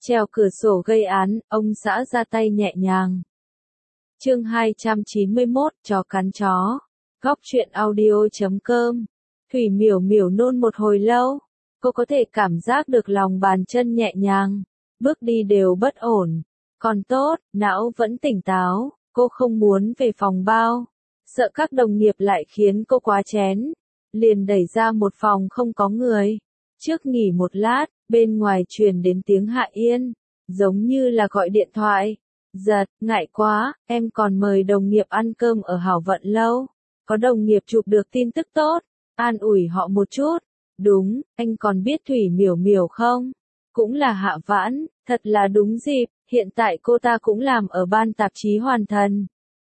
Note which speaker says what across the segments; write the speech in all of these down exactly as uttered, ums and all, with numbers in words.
Speaker 1: Trèo cửa sổ gây án, ông xã ra tay nhẹ nhàng. Chương hai trăm chín mươi mốt, chó cắn chó. Góc truyện audio chấm com. Thủy Miểu Miểu nôn một hồi lâu, cô có thể cảm giác được lòng bàn chân nhẹ nhàng, bước đi đều bất ổn. Còn tốt, não vẫn tỉnh táo, cô không muốn về phòng bao, sợ các đồng nghiệp lại khiến cô quá chén. Liền đẩy ra một phòng không có người. Trước nghỉ một lát, bên ngoài truyền đến tiếng Hạ Yên, giống như là gọi điện thoại. Giật, ngại quá, em còn mời đồng nghiệp ăn cơm ở Hảo Vận lâu. Có đồng nghiệp chụp được tin tức tốt, an ủi họ một chút. Đúng, anh còn biết Thủy Miểu Miểu không? Cũng là Hạ Vãn, thật là đúng dịp, hiện tại cô ta cũng làm ở ban tạp chí Hoàn Thần.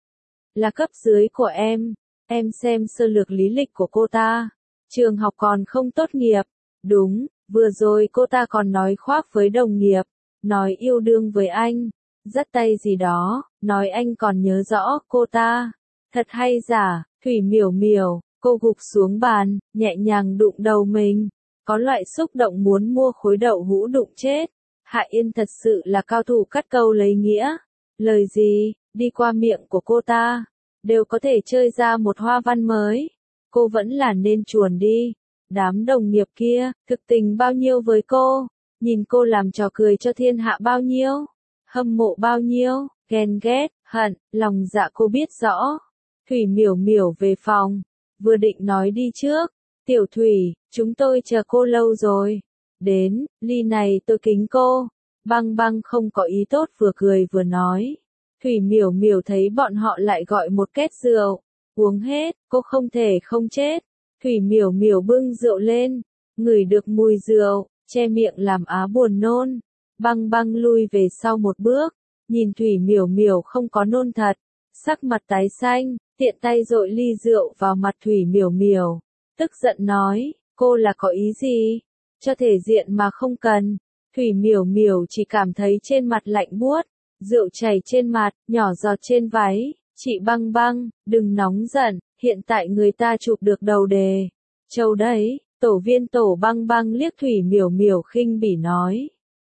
Speaker 1: Là cấp dưới của em, em xem sơ lược lý lịch của cô ta. Trường học còn không tốt nghiệp. Đúng, vừa rồi cô ta còn nói khoác với đồng nghiệp, nói yêu đương với anh, dắt tay gì đó, nói anh còn nhớ rõ cô ta. Thật hay giả, Thủy Miểu Miểu, cô gục xuống bàn, nhẹ nhàng đụng đầu mình, có loại xúc động muốn mua khối đậu hũ đụng chết. Hạ Yên thật sự là cao thủ cắt câu lấy nghĩa, lời gì, đi qua miệng của cô ta, đều có thể chơi ra một hoa văn mới. Cô vẫn là nên chuồn đi. Đám đồng nghiệp kia, thực tình bao nhiêu với cô, nhìn cô làm trò cười cho thiên hạ bao nhiêu, hâm mộ bao nhiêu, ghen ghét, hận, lòng dạ cô biết rõ. Thủy Miểu Miểu về phòng, vừa định nói đi trước. Tiểu Thủy, chúng tôi chờ cô lâu rồi. Đến, ly này tôi kính cô. Băng Băng không có ý tốt vừa cười vừa nói. Thủy Miểu Miểu thấy bọn họ lại gọi một két rượu, uống hết, cô không thể không chết. Thủy Miểu Miểu bưng rượu lên, ngửi được mùi rượu, che miệng làm á buồn nôn. Băng Băng lui về sau một bước, nhìn Thủy Miểu Miểu không có nôn thật, sắc mặt tái xanh, tiện tay dội ly rượu vào mặt Thủy Miểu Miểu, tức giận nói, cô là có ý gì? Cho thể diện mà không cần. Thủy Miểu Miểu chỉ cảm thấy trên mặt lạnh buốt, rượu chảy trên mặt, nhỏ giọt trên váy. Chị Băng Băng, đừng nóng giận, hiện tại người ta chụp được đầu đề. Châu đấy, tổ viên tổ Băng Băng liếc Thủy Miểu Miểu khinh bỉ nói.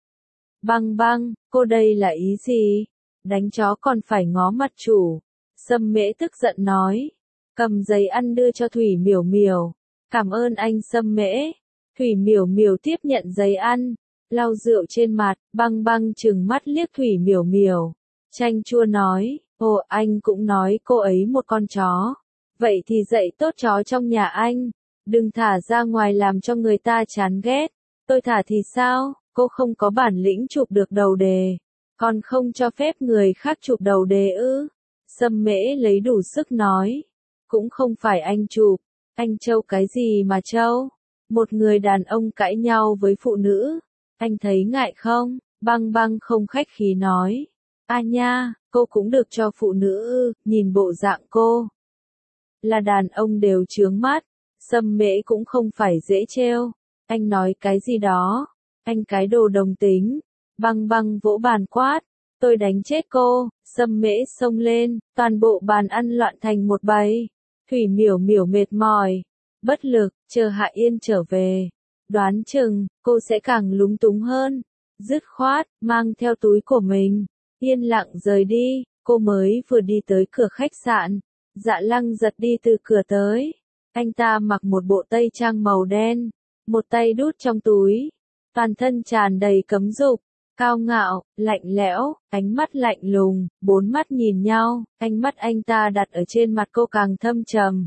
Speaker 1: Băng Băng, cô đây là ý gì? Đánh chó còn phải ngó mặt chủ. Sâm Mễ tức giận nói. Cầm giấy ăn đưa cho Thủy Miểu Miểu. Cảm ơn anh Sâm Mễ. Thủy Miểu Miểu tiếp nhận giấy ăn, lau rượu trên mặt, Băng Băng trừng mắt liếc Thủy Miểu Miểu. Chanh chua nói. Ồ, anh cũng nói cô ấy một con chó. Vậy thì dạy tốt chó trong nhà anh. Đừng thả ra ngoài làm cho người ta chán ghét. Tôi thả thì sao? Cô không có bản lĩnh chụp được đầu đề. Còn không cho phép người khác chụp đầu đề ư? Sâm Mễ lấy đủ sức nói. Cũng không phải anh chụp. Anh trâu cái gì mà trâu? Một người đàn ông cãi nhau với phụ nữ. Anh thấy ngại không? Băng Băng không khách khí nói. A nha, cô cũng được cho phụ nữ ư, nhìn bộ dạng cô. Là đàn ông đều chướng mắt, Sâm Mễ cũng không phải dễ trêu. Anh nói cái gì đó, anh cái đồ đồng tính. Băng Băng vỗ bàn quát, tôi đánh chết cô. Sâm Mễ xông lên, toàn bộ bàn ăn loạn thành một bầy. Thủy Miểu Miểu mệt mỏi, bất lực, chờ Hạ Yên trở về. Đoán chừng, cô sẽ càng lúng túng hơn. Dứt khoát, mang theo túi của mình. Yên lặng rời đi, cô mới vừa đi tới cửa khách sạn. Dạ Lăng giật đi từ cửa tới. Anh ta mặc một bộ tây trang màu đen, một tay đút trong túi. Toàn thân tràn đầy cấm dục, cao ngạo, lạnh lẽo, ánh mắt lạnh lùng, bốn mắt nhìn nhau. Ánh mắt anh ta đặt ở trên mặt cô càng thâm trầm,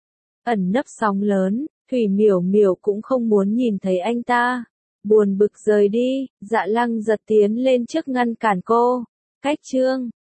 Speaker 1: ẩn nấp sóng lớn. Thủy Miểu Miểu cũng không muốn nhìn thấy anh ta. Buồn bực rời đi, Dạ Lăng giật tiến lên trước ngăn cản cô. Cách trương,